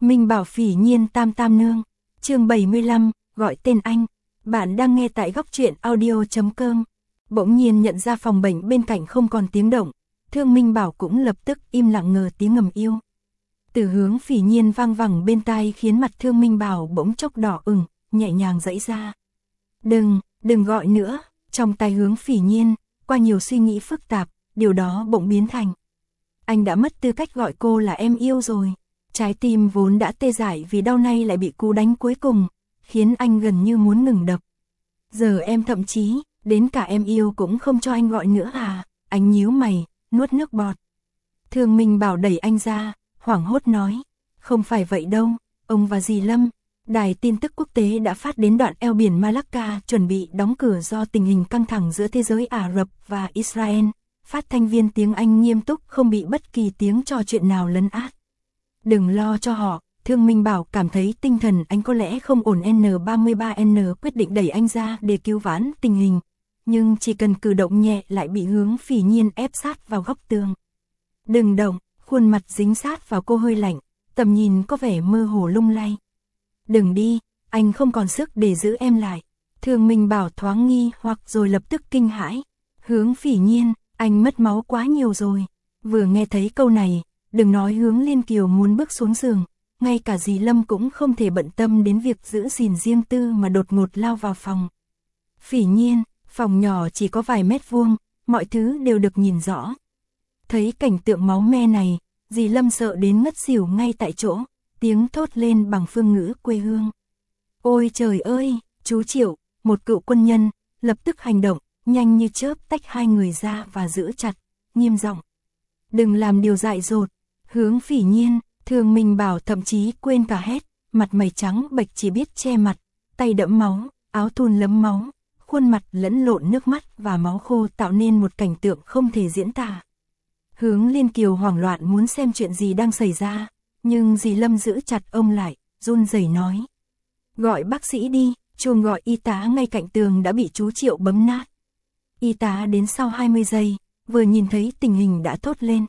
Minh Bảo Phỉ Nhiên Tam Tam Nương, chương 75, gọi tên anh. Bạn đang nghe tại góc truyện audio.com. Bỗng nhiên nhận ra phòng bệnh bên cạnh không còn tiếng động, Thương Minh Bảo cũng lập tức im lặng ngờ tiếng ngầm yêu. Từ hướng Phỉ Nhiên vang vẳng bên tai khiến mặt Thương Minh Bảo bỗng chốc đỏ ửng, nhẹ nhàng giãy ra. Đừng gọi nữa, trong tai hướng Phỉ Nhiên, qua nhiều suy nghĩ phức tạp, điều đó bỗng biến thành. Anh đã mất tư cách gọi cô là em yêu rồi. Trái tim vốn đã tê dại vì đau nay lại bị cú đánh cuối cùng, khiến anh gần như muốn ngừng đập. Giờ em thậm chí, đến cả em yêu cũng không cho anh gọi nữa à? Anh nhíu mày, nuốt nước bọt. Thương Minh Bảo đẩy anh ra, hoảng hốt nói. Không phải vậy đâu, ông và dì Lâm. Đài tin tức quốc tế đã phát đến đoạn eo biển Malacca chuẩn bị đóng cửa do tình hình căng thẳng giữa thế giới Ả Rập và Israel. Phát thanh viên tiếng Anh nghiêm túc không bị bất kỳ tiếng trò chuyện nào lấn át. Đừng lo cho họ, Thương Minh Bảo cảm thấy tinh thần anh có lẽ không ổn. N33N quyết định đẩy anh ra để cứu vãn tình hình, nhưng chỉ cần cử động nhẹ lại bị hướng Phỉ Nhiên ép sát vào góc tường. Đừng động, khuôn mặt dính sát vào cô hơi lạnh, tầm nhìn có vẻ mơ hồ lung lay. Đừng đi, anh không còn sức để giữ em lại. Thương Minh Bảo thoáng nghi hoặc rồi lập tức kinh hãi. Hướng Phỉ Nhiên, anh mất máu quá nhiều rồi. Vừa nghe thấy câu này, đừng nói Hướng Liên Kiều muốn bước xuống giường, ngay cả dì Lâm cũng không thể bận tâm đến việc giữ gìn riêng tư mà đột ngột lao vào phòng. Phỉ Nhiên, phòng nhỏ chỉ có vài mét vuông, mọi thứ đều được nhìn rõ. Thấy cảnh tượng máu me này, dì Lâm sợ đến ngất xỉu ngay tại chỗ, tiếng thốt lên bằng phương ngữ quê hương. Ôi trời ơi, chú Triệu, một cựu quân nhân, lập tức hành động, nhanh như chớp tách hai người ra và giữ chặt, nghiêm giọng. Đừng làm điều dại dột. Hướng Phỉ Nhiên, Thương Minh Bảo thậm chí quên cả hét, mặt mày trắng bệch chỉ biết che mặt, tay đẫm máu, áo thun lấm máu, khuôn mặt lẫn lộn nước mắt và máu khô tạo nên một cảnh tượng không thể diễn tả. Hướng Liên Kiều hoảng loạn muốn xem chuyện gì đang xảy ra, nhưng dì Lâm giữ chặt ông lại, run rẩy nói. Gọi bác sĩ đi, chuông gọi y tá ngay cạnh tường đã bị chú Triệu bấm nát. Y tá đến sau 20 giây, vừa nhìn thấy tình hình đã thốt lên.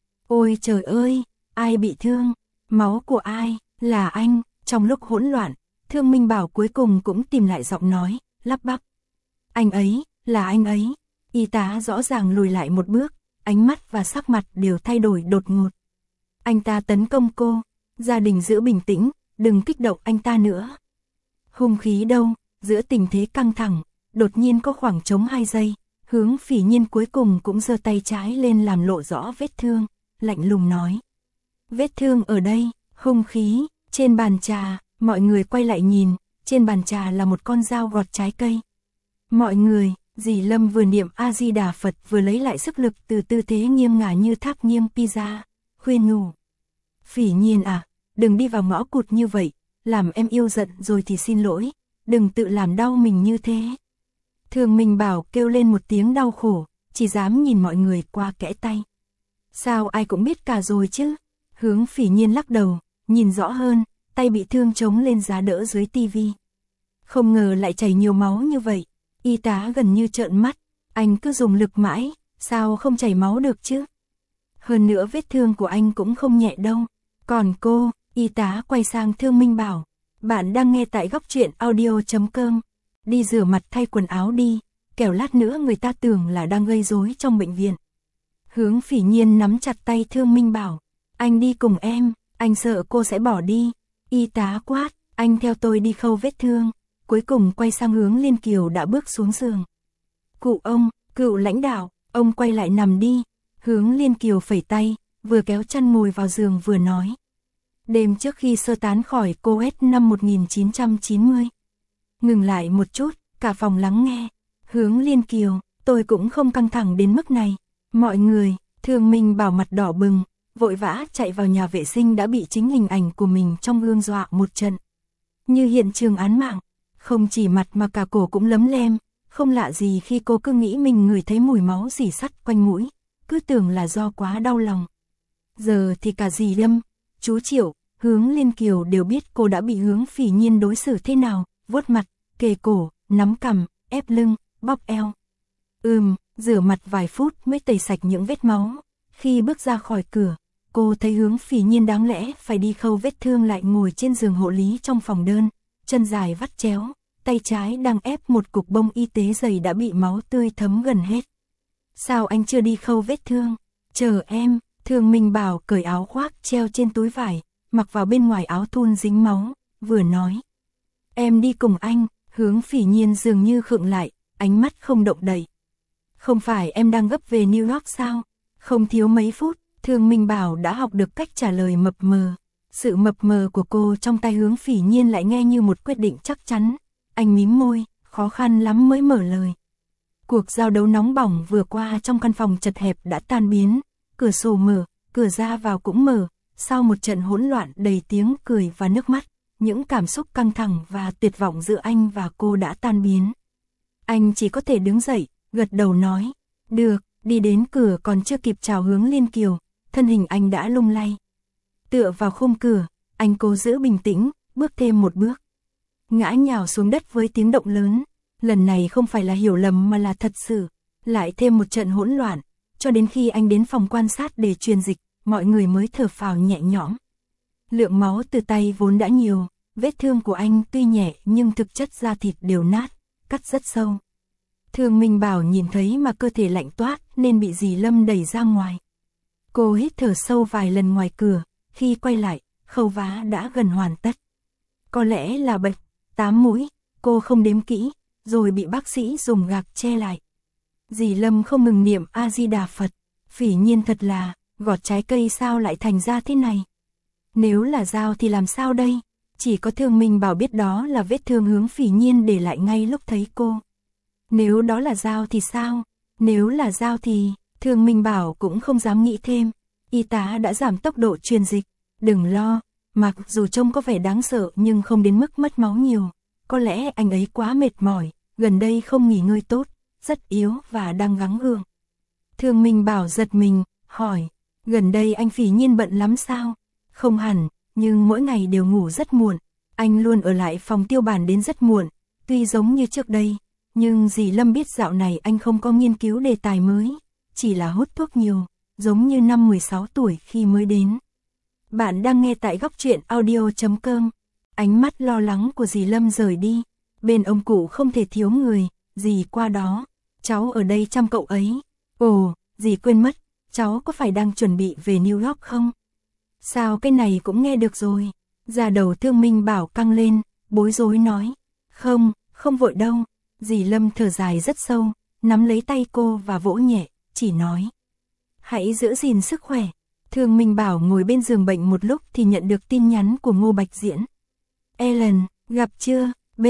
Ôi trời ơi, ai bị thương? Máu của ai? Là anh. Trong lúc hỗn loạn, Thương Minh Bảo cuối cùng cũng tìm lại giọng nói, lắp bắp. Anh ấy, là anh ấy. Y tá rõ ràng lùi lại một bước, ánh mắt và sắc mặt đều thay đổi đột ngột. Anh ta tấn công cô, gia đình giữ bình tĩnh, đừng kích động anh ta nữa. Hung khí đâu? Giữa tình thế căng thẳng, đột nhiên có khoảng trống 2 giây, Hướng Phỉ Nhiên cuối cùng cũng giơ tay trái lên làm lộ rõ vết thương, lạnh lùng nói. Vết thương ở đây, hung khí, trên bàn trà, mọi người quay lại nhìn, trên bàn trà là một con dao gọt trái cây. Mọi người, dì Lâm vừa niệm A-di-đà Phật vừa lấy lại sức lực từ tư thế nghiêng ngả như tháp nghiêng pizza, khuyên nhủ. Phỉ Nhiên à, đừng đi vào ngõ cụt như vậy, làm em yêu giận rồi thì xin lỗi, đừng tự làm đau mình như thế. Thương Minh Bảo kêu lên một tiếng đau khổ, chỉ dám nhìn mọi người qua kẽ tay. Sao ai cũng biết cả rồi chứ? Hướng Phỉ Nhiên lắc đầu, nhìn rõ hơn, tay bị thương chống lên giá đỡ dưới tivi. Không ngờ lại chảy nhiều máu như vậy, y tá gần như trợn mắt, anh cứ dùng lực mãi, sao không chảy máu được chứ? Hơn nữa vết thương của anh cũng không nhẹ đâu. Còn cô, y tá quay sang Thương Minh Bảo, bạn đang nghe tại góc truyện audio.com. Đi rửa mặt thay quần áo đi, kẻo lát nữa người ta tưởng là đang gây rối trong bệnh viện. Hướng Phỉ Nhiên nắm chặt tay Thương Minh Bảo. Anh đi cùng em, anh sợ cô sẽ bỏ đi. Y tá quát, anh theo tôi đi khâu vết thương. Cuối cùng quay sang Hướng Liên Kiều đã bước xuống giường. Cụ ông, cựu lãnh đạo, ông quay lại nằm đi. Hướng Liên Kiều phẩy tay, vừa kéo chăn ngồi vào giường vừa nói. Đêm trước khi sơ tán khỏi Coes năm 1990. Ngừng lại một chút, cả phòng lắng nghe. Hướng Liên Kiều, tôi cũng không căng thẳng đến mức này. Mọi người, Thương Minh Bảo mặt đỏ bừng, vội vã chạy vào nhà vệ sinh đã bị chính hình ảnh của mình trong gương dọa một trận. Như hiện trường án mạng, không chỉ mặt mà cả cổ cũng lấm lem, không lạ gì khi cô cứ nghĩ mình ngửi thấy mùi máu rỉ sắt quanh mũi, cứ tưởng là do quá đau lòng. Giờ thì cả dì Lâm, chú Triệu, Hướng Liên Kiều đều biết cô đã bị Hướng Phỉ Nhiên đối xử thế nào, vuốt mặt, kề cổ, nắm cằm, ép lưng, bóp eo. Rửa mặt vài phút mới tẩy sạch những vết máu. Khi bước ra khỏi cửa, cô thấy Hướng Phỉ Nhiên đáng lẽ phải đi khâu vết thương lại ngồi trên giường hộ lý trong phòng đơn, chân dài vắt chéo, tay trái đang ép một cục bông y tế dày đã bị máu tươi thấm gần hết. Sao anh chưa đi khâu vết thương? Chờ em, Thương Minh Bảo cởi áo khoác treo trên túi vải, mặc vào bên ngoài áo thun dính máu, vừa nói. Em đi cùng anh. Hướng Phỉ Nhiên dường như khựng lại, ánh mắt không động đậy. Không phải em đang gấp về New York sao? Không thiếu mấy phút, Thương Minh Bảo đã học được cách trả lời mập mờ. Sự mập mờ của cô trong tai Hướng Phỉ Nhiên lại nghe như một quyết định chắc chắn. Anh mím môi, khó khăn lắm mới mở lời. Cuộc giao đấu nóng bỏng vừa qua trong căn phòng chật hẹp đã tan biến, cửa sổ mở, cửa ra vào cũng mở, sau một trận hỗn loạn đầy tiếng cười và nước mắt, những cảm xúc căng thẳng và tuyệt vọng giữa anh và cô đã tan biến. Anh chỉ có thể đứng dậy, gật đầu nói, được, đi đến cửa còn chưa kịp chào Hướng Liên Kiều, thân hình anh đã lung lay. Tựa vào khung cửa, anh cố giữ bình tĩnh, bước thêm một bước. Ngã nhào xuống đất với tiếng động lớn, lần này không phải là hiểu lầm mà là thật sự, lại thêm một trận hỗn loạn, cho đến khi anh đến phòng quan sát để truyền dịch, mọi người mới thở phào nhẹ nhõm. Lượng máu từ tay vốn đã nhiều, vết thương của anh tuy nhẹ nhưng thực chất da thịt đều nát, cắt rất sâu. Thương Minh Bảo nhìn thấy mà cơ thể lạnh toát nên bị dì Lâm đẩy ra ngoài. Cô hít thở sâu vài lần ngoài cửa, khi quay lại, khâu vá đã gần hoàn tất. Có lẽ là bệnh, 8 mũi, cô không đếm kỹ, rồi bị bác sĩ dùng gạc che lại. Dì Lâm không ngừng niệm A-di-đà Phật, Phỉ Nhiên thật là, gọt trái cây sao lại thành ra thế này. Nếu là dao thì làm sao đây? Chỉ có Thương Minh Bảo biết đó là vết thương Hướng Phỉ Nhiên để lại ngay lúc thấy cô. Nếu đó là dao thì sao? Nếu là dao thì, Thương Minh Bảo cũng không dám nghĩ thêm. Y tá đã giảm tốc độ truyền dịch. Đừng lo, mặc dù trông có vẻ đáng sợ nhưng không đến mức mất máu nhiều. Có lẽ anh ấy quá mệt mỏi, gần đây không nghỉ ngơi tốt, rất yếu và đang gắng gượng. Thương Minh Bảo giật mình, hỏi, gần đây anh Phỉ Nhiên bận lắm sao? Không hẳn, nhưng mỗi ngày đều ngủ rất muộn. Anh luôn ở lại phòng Tiêu Bản đến rất muộn, tuy giống như trước đây. Nhưng dì Lâm biết dạo này anh không có nghiên cứu đề tài mới, chỉ là hút thuốc nhiều, giống như năm 16 tuổi khi mới đến. Bạn đang nghe tại góc truyện audio.com. Ánh mắt lo lắng của dì Lâm rời đi. Bên ông cụ không thể thiếu người, dì qua đó. Cháu ở đây chăm cậu ấy. Ồ, dì quên mất, cháu có phải đang chuẩn bị về New York không? Sao cái này cũng nghe được rồi. Da đầu Thương Minh Bảo căng lên, bối rối nói. Không, không vội đâu. Dì Lâm thở dài rất sâu, nắm lấy tay cô và vỗ nhẹ, chỉ nói. Hãy giữ gìn sức khỏe. Thương Minh Bảo ngồi bên giường bệnh một lúc thì nhận được tin nhắn của Ngô Bạch Diễn. Ellen, gặp chưa? B,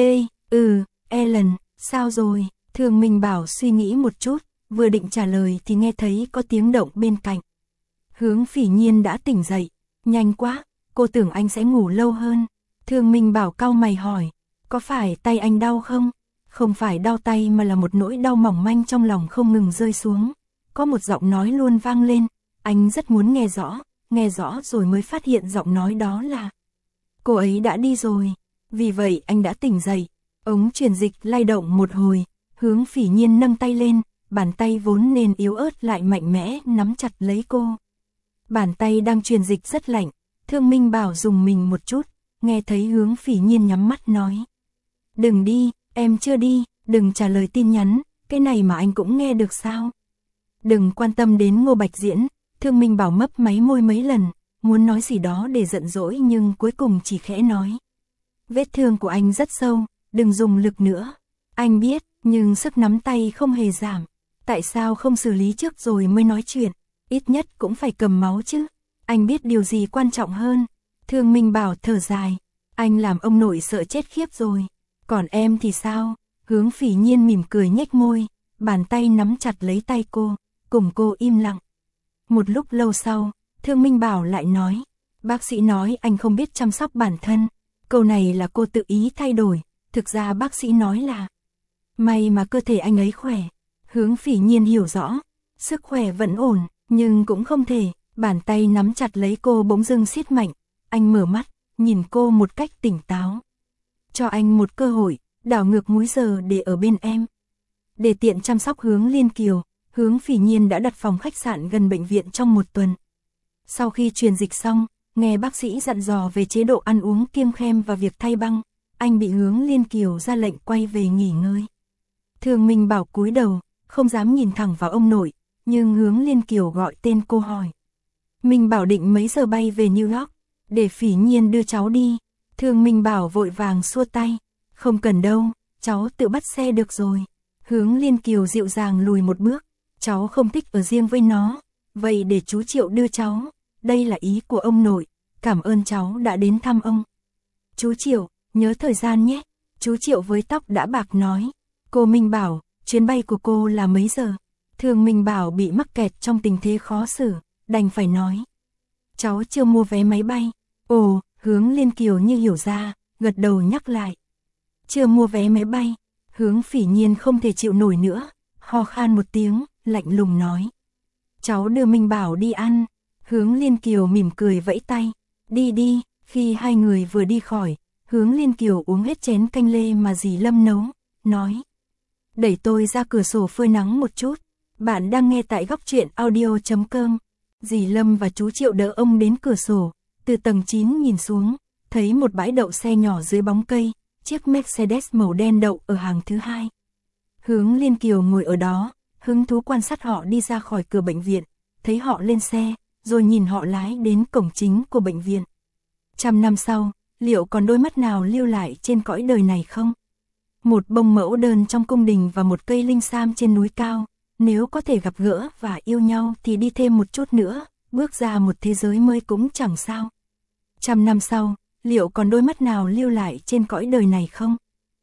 Ellen, sao rồi? Thương Minh Bảo suy nghĩ một chút, vừa định trả lời thì nghe thấy có tiếng động bên cạnh. Hướng Phỉ Nhiên đã tỉnh dậy, nhanh quá, cô tưởng anh sẽ ngủ lâu hơn. Thương Minh Bảo cau mày hỏi, có phải tay anh đau không? Không phải đau tay mà là một nỗi đau mỏng manh trong lòng không ngừng rơi xuống. Có một giọng nói luôn vang lên, anh rất muốn nghe rõ rồi mới phát hiện giọng nói đó là cô ấy đã đi rồi. Vì vậy anh đã tỉnh dậy, ống truyền dịch lay động một hồi, Hướng Phỉ Nhiên nâng tay lên, bàn tay vốn nên yếu ớt lại mạnh mẽ nắm chặt lấy cô. Bàn tay đang truyền dịch rất lạnh, Thương Minh Bảo dùng mình một chút, nghe thấy Hướng Phỉ Nhiên nhắm mắt nói. Đừng đi, em chưa đi, đừng trả lời tin nhắn, cái này mà anh cũng nghe được sao? Đừng quan tâm đến Ngô Bạch Diễn, Thương Minh Bảo mấp máy môi mấy lần, muốn nói gì đó để giận dỗi nhưng cuối cùng chỉ khẽ nói. Vết thương của anh rất sâu, đừng dùng lực nữa. Anh biết, nhưng sức nắm tay không hề giảm. Tại sao không xử lý trước rồi mới nói chuyện? Ít nhất cũng phải cầm máu chứ. Anh biết điều gì quan trọng hơn. Thương Minh Bảo thở dài. Anh làm ông nội sợ chết khiếp rồi. Còn em thì sao? Hướng Phỉ Nhiên mỉm cười nhếch môi, bàn tay nắm chặt lấy tay cô, cùng cô im lặng. Một lúc lâu sau, Thương Minh Bảo lại nói, bác sĩ nói anh không biết chăm sóc bản thân. Câu này là cô tự ý thay đổi, thực ra bác sĩ nói là may mà cơ thể anh ấy khỏe. Hướng Phỉ Nhiên hiểu rõ, sức khỏe vẫn ổn, nhưng cũng không thể. Bàn tay nắm chặt lấy cô bỗng dưng siết mạnh, anh mở mắt, nhìn cô một cách tỉnh táo. Cho anh một cơ hội, đảo ngược múi giờ để ở bên em. Để tiện chăm sóc Hướng Liên Kiều, Hướng Phỉ Nhiên đã đặt phòng khách sạn gần bệnh viện trong một tuần. Sau khi truyền dịch xong, nghe bác sĩ dặn dò về chế độ ăn uống kiêng khem và việc thay băng, anh bị Hướng Liên Kiều ra lệnh quay về nghỉ ngơi. Thương Minh Bảo cúi đầu, không dám nhìn thẳng vào ông nội, nhưng Hướng Liên Kiều gọi tên cô hỏi. Minh Bảo định mấy giờ bay về New York, để Phỉ Nhiên đưa cháu đi. Thương Minh Bảo vội vàng xua tay, không cần đâu, cháu tự bắt xe được rồi. Hướng Liên Kiều dịu dàng lùi một bước, cháu không thích ở riêng với nó, vậy để chú Triệu đưa cháu, đây là ý của ông nội, cảm ơn cháu đã đến thăm ông. Chú Triệu, nhớ thời gian nhé, chú Triệu với tóc đã bạc nói. Cô Minh Bảo, chuyến bay của cô là mấy giờ? Thương Minh Bảo bị mắc kẹt trong tình thế khó xử, đành phải nói. Cháu chưa mua vé máy bay. Ồ, Hướng Liên Kiều như hiểu ra, gật đầu nhắc lại. Chưa mua vé máy bay, Hướng Phỉ Nhiên không thể chịu nổi nữa, ho khan một tiếng, lạnh lùng nói. Cháu đưa Minh Bảo đi ăn. Hướng Liên Kiều mỉm cười vẫy tay. Đi đi, khi hai người vừa đi khỏi, Hướng Liên Kiều uống hết chén canh lê mà dì Lâm nấu, nói. Đẩy tôi ra cửa sổ phơi nắng một chút. Bạn đang nghe tại góc truyện audio.com. Dì Lâm và chú Triệu đỡ ông đến cửa sổ, từ tầng 9 nhìn xuống, thấy một bãi đậu xe nhỏ dưới bóng cây, chiếc Mercedes màu đen đậu ở hàng thứ hai. Hướng Liên Kiều ngồi ở đó, hứng thú quan sát họ đi ra khỏi cửa bệnh viện, thấy họ lên xe, rồi nhìn họ lái đến cổng chính của bệnh viện. 100 năm sau, liệu còn đôi mắt nào lưu lại trên cõi đời này không? Một bông mẫu đơn trong cung đình và một cây linh sam trên núi cao, nếu có thể gặp gỡ và yêu nhau thì đi thêm một chút nữa, bước ra một thế giới mới cũng chẳng sao. 100 năm sau, liệu còn đôi mắt nào lưu lại trên cõi đời này không?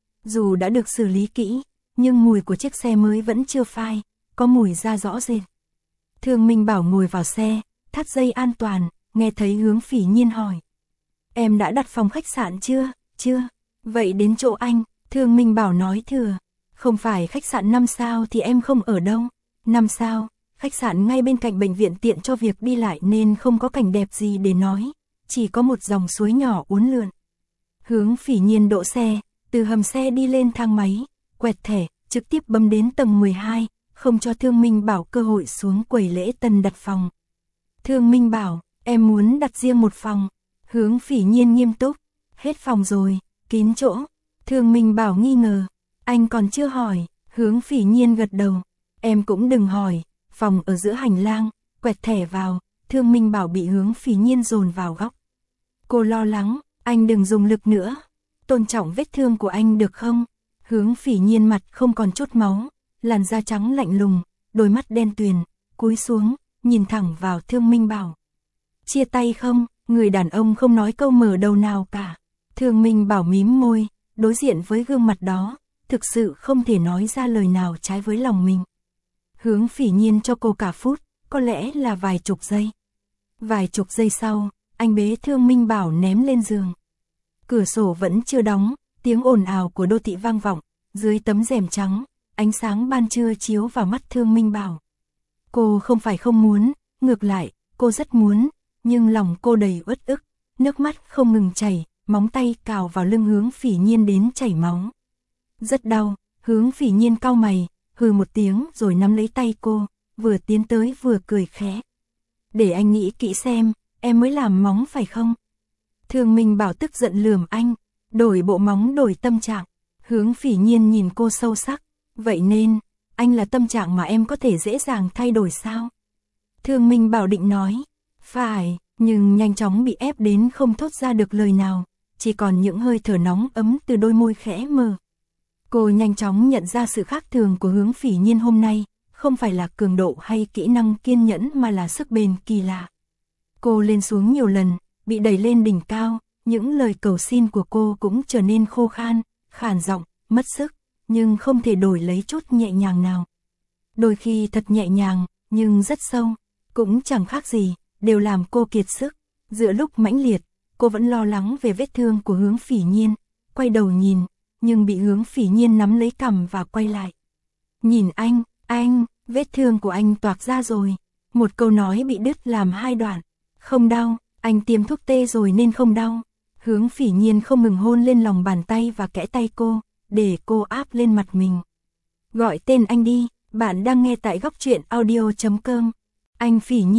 Dù đã được xử lý kỹ, nhưng mùi của chiếc xe mới vẫn chưa phai, có mùi da rõ rệt. Thương Minh Bảo ngồi vào xe, thắt dây an toàn, nghe thấy Hướng Phỉ Nhiên hỏi. Em đã đặt phòng khách sạn chưa? Chưa. Vậy đến chỗ anh, Thương Minh Bảo nói thừa. Không phải khách sạn 5 sao thì em không ở đâu. 5 sao, khách sạn ngay bên cạnh bệnh viện tiện cho việc đi lại nên không có cảnh đẹp gì để nói. Chỉ có một dòng suối nhỏ uốn lượn. Hướng Phỉ Nhiên đỗ xe, từ hầm xe đi lên thang máy, quẹt thẻ, trực tiếp bấm đến tầng 12, không cho Thương Minh Bảo cơ hội xuống quầy lễ tân đặt phòng. Thương Minh Bảo, em muốn đặt riêng một phòng. Hướng Phỉ Nhiên nghiêm túc, hết phòng rồi, kín chỗ. Thương Minh Bảo nghi ngờ, anh còn chưa hỏi. Hướng Phỉ Nhiên gật đầu, em cũng đừng hỏi, phòng ở giữa hành lang, quẹt thẻ vào. Thương Minh Bảo bị Hướng Phỉ Nhiên dồn vào góc. Cô lo lắng, anh đừng dùng lực nữa, tôn trọng vết thương của anh được không? Hướng Phỉ Nhiên mặt không còn chút máu, làn da trắng lạnh lùng, đôi mắt đen tuyền, cúi xuống, nhìn thẳng vào Thương Minh Bảo. Chia tay không? Người đàn ông không nói câu mở đầu nào cả. Thương Minh Bảo mím môi, đối diện với gương mặt đó, thực sự không thể nói ra lời nào trái với lòng mình. Hướng Phỉ Nhiên cho cô cả phút, có lẽ là vài chục giây. Vài chục giây sau, anh bế Thương Minh Bảo ném lên giường. Cửa sổ vẫn chưa đóng, tiếng ồn ào của đô thị vang vọng, dưới tấm rèm trắng, ánh sáng ban trưa chiếu vào mắt Thương Minh Bảo. Cô không phải không muốn, ngược lại, cô rất muốn, nhưng lòng cô đầy uất ức, nước mắt không ngừng chảy, móng tay cào vào lưng Hướng Phỉ Nhiên đến chảy máu. Rất đau, Hướng Phỉ Nhiên cau mày, hừ một tiếng rồi nắm lấy tay cô, vừa tiến tới vừa cười khẽ. Để anh nghĩ kỹ xem, em mới làm móng phải không? Thương Minh Bảo tức giận lườm anh, đổi bộ móng đổi tâm trạng. Hướng Phỉ Nhiên nhìn cô sâu sắc, vậy nên, anh là tâm trạng mà em có thể dễ dàng thay đổi sao? Thương Minh Bảo định nói, phải, nhưng nhanh chóng bị ép đến không thốt ra được lời nào, chỉ còn những hơi thở nóng ấm từ đôi môi khẽ mở. Cô nhanh chóng nhận ra sự khác thường của Hướng Phỉ Nhiên hôm nay, không phải là cường độ hay kỹ năng kiên nhẫn mà là sức bền kỳ lạ. Cô lên xuống nhiều lần, bị đẩy lên đỉnh cao, những lời cầu xin của cô cũng trở nên khô khan, khàn giọng, mất sức, nhưng không thể đổi lấy chút nhẹ nhàng nào. Đôi khi thật nhẹ nhàng, nhưng rất sâu, cũng chẳng khác gì, đều làm cô kiệt sức. Giữa lúc mãnh liệt, cô vẫn lo lắng về vết thương của Hướng Phỉ Nhiên, quay đầu nhìn, nhưng bị Hướng Phỉ Nhiên nắm lấy cằm và quay lại. Nhìn anh, vết thương của anh toạc ra rồi. Một câu nói bị đứt làm hai đoạn. Không đau, anh tiêm thuốc tê rồi nên không đau. Hướng Phỉ Nhiên không ngừng hôn lên lòng bàn tay và kẽ tay cô, để cô áp lên mặt mình. Gọi tên anh đi, bạn đang nghe tại góc truyện audio.com. Anh Phỉ Nhiên.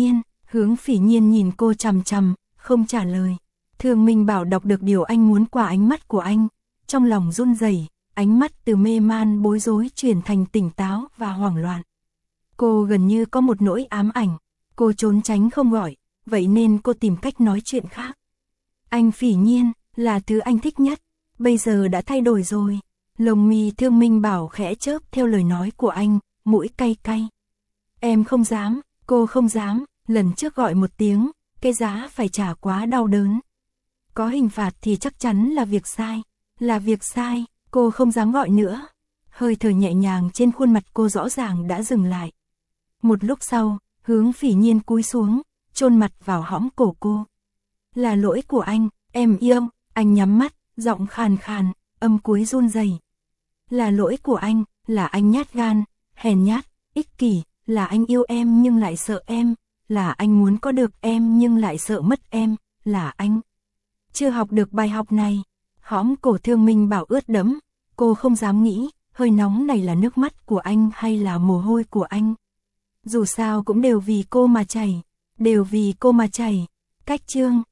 Hướng Phỉ Nhiên nhìn cô chằm chằm, không trả lời. Thương Minh Bảo đọc được điều anh muốn qua ánh mắt của anh, trong lòng run rẩy, ánh mắt từ mê man bối rối chuyển thành tỉnh táo và hoảng loạn. Cô gần như có một nỗi ám ảnh, cô trốn tránh không gọi, vậy nên cô tìm cách nói chuyện khác. Anh Phỉ Nhiên, là thứ anh thích nhất, bây giờ đã thay đổi rồi. Lông mi Thương Minh Bảo khẽ chớp theo lời nói của anh, mũi cay cay. Em không dám, cô không dám, lần trước gọi một tiếng, cái giá phải trả quá đau đớn. Có hình phạt thì chắc chắn là việc sai, là việc sai, cô không dám gọi nữa. Hơi thở nhẹ nhàng trên khuôn mặt cô rõ ràng đã dừng lại. Một lúc sau, Hướng Phỉ Nhiên cúi xuống, chôn mặt vào hõm cổ cô. Là lỗi của anh, em yêu, anh nhắm mắt, giọng khàn khàn, âm cuối run rẩy. Là lỗi của anh, là anh nhát gan, hèn nhát, ích kỷ, là anh yêu em nhưng lại sợ em, là anh muốn có được em nhưng lại sợ mất em, là anh chưa học được bài học này. Hõm cổ Thương Minh Bảo ướt đẫm, cô không dám nghĩ, hơi nóng này là nước mắt của anh hay là mồ hôi của anh. Dù sao cũng đều vì cô mà chảy, đều vì cô mà chảy. Cách chương